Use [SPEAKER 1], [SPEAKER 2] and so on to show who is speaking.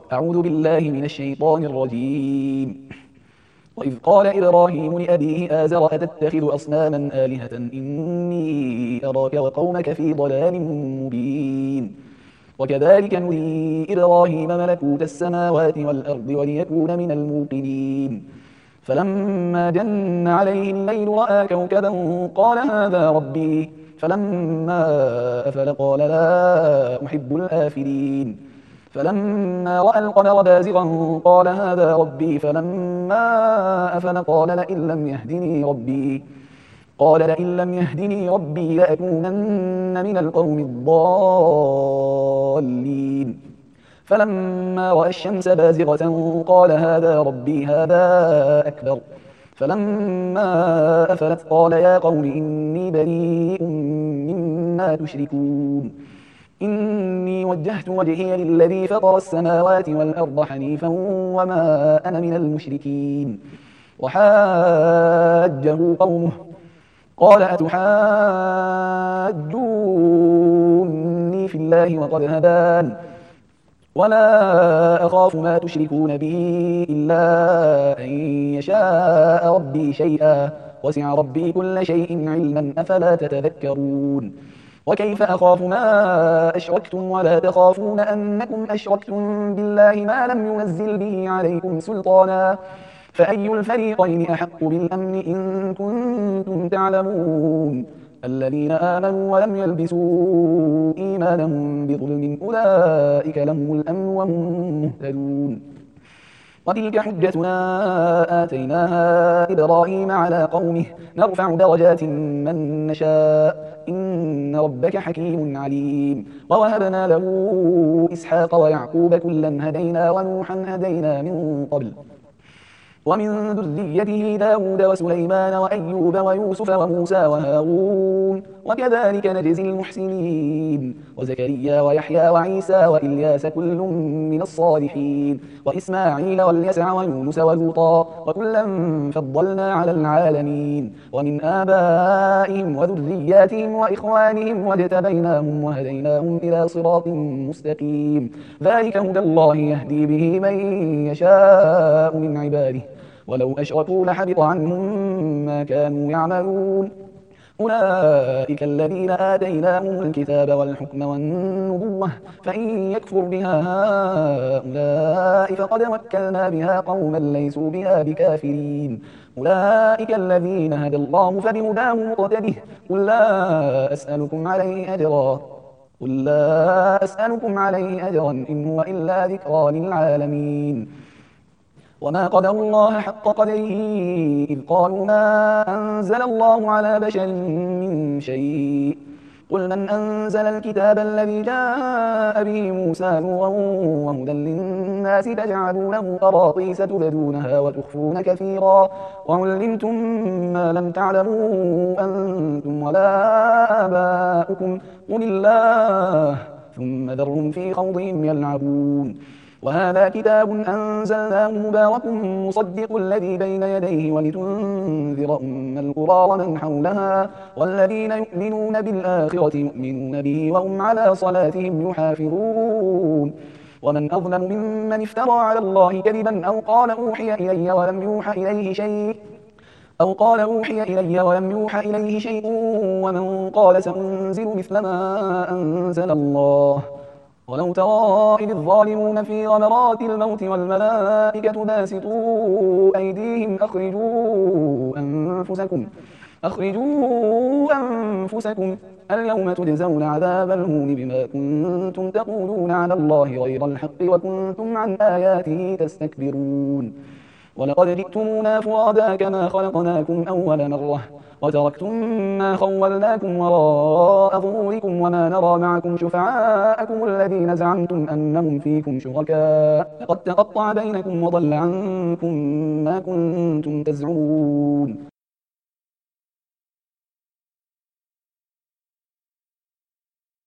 [SPEAKER 1] أعوذ بالله من الشيطان الرجيم. وإذ قال إبراهيم لأبيه آزر أتتخذ أصناما آلهة إني أراك وقومك في ضلال مبين. وكذلك نري إبراهيم ملكوت السماوات والأرض وليكون من الموقنين. فلما جن عليه الليل رأى كوكبا قال هذا ربي. فلما أفل قال لا أحب الآفلين. فلما رأى القمر بازغا قال هذا ربي. فلما أفل قال لئن لم يهدني ربي لأكونن من القوم الضالين. فلما رأى الشمس بازغة قال هذا ربي هذا أكبر. فلما أفلت قال يا قوم إني بريء مما تشركون. إني وجهت وجهي للذي فطر السماوات والأرض حنيفا وما أنا من المشركين. وحاجه قومه قال أتحاجوني في الله وقد هدان ولا أخاف ما تشركون به إلا أن يشاء ربي شيئا وسع ربي كل شيء علما أفلا تتذكرون. وكيف أخاف ما أشركتم ولا تخافون أنكم أشركتم بالله ما لم ينزل به عليكم سلطانا فأي الفريقين أحق بالأمن إن كنتم تعلمون. الذين آمنوا ولم يلبسوا إيمانهم بظلم أولئك لهم الأمن وهم مهتدون. وتلك حجتنا آتيناها إبراهيم على قومه نرفع درجات من نشاء إن ربك حكيم عليم. ووهبنا له إسحاق ويعقوب كلا هدينا ونوحا هدينا من قبل ومن ذريته داود وسليمان وأيوب ويوسف وموسى وهارون وكذلك نجزي المحسنين. وزكريا ويحيى وعيسى وإلياس كل من الصالحين وإسماعيل واليسع ويونس ولوطا وكلا فضلنا على العالمين. ومن آبائهم وذرياتهم وإخوانهم واجتبيناهم وهديناهم إلى صراط مستقيم. ذلك هدى الله يهدي به من يشاء من عباده ولو أشركوا لحبط عنهم ما كانوا يعملون. أولئك الذين آتيناهم الكتاب والحكم والنبوة فإن يكفر بها هؤلاء فقد وكلنا بها قوما ليسوا بها بكافرين. أولئك الذين هدى الله فبهداه مقتده قل لا أسألكم عليه أجرا إن هو إلا ذكرى للعالمين. وما قدروا الله حق قدره إذ قالوا ما أنزل الله على بشر من شيء قل من أنزل الكتاب الذي جاء به موسى نورا وهدى للناس تجعلونه قراطيس تبدونها وتخفون كثيرا وعلمتم ما لم تعلموا أنتم ولا آباؤكم قل الله ثم ذرهم في خوضهم يلعبون. وهذا كتاب أنزلناه مبارك مصدق الذي بين يديه ولتنذر أم القرى ومن حولها والذين يؤمنون بالآخرة يؤمنون به وهم على صلاتهم يحافظون. ومن أظلم ممن افترى على الله كذبا أو قال أوحي إلي ولم يوحى إليه شيء ومن قال سأنزل مثل ما أنزل الله. ولو ترى إذ الظالمون في غمرات الموت والملائكة باسطوا أيديهم أخرجوا أنفسكم اليوم تجزون عذاب الهون بما كنتم تقولون على الله غير الحق وكنتم عن آياته تستكبرون. ولقد جئتمونا فرادا كما خلقناكم أول مرة وتركتم ما خولناكم وراء ظهوركم وما نرى معكم شفعاءكم الذين زعمتم أنهم فيكم شركاء لقد تقطع بينكم وضل عنكم ما كنتم تزعمون.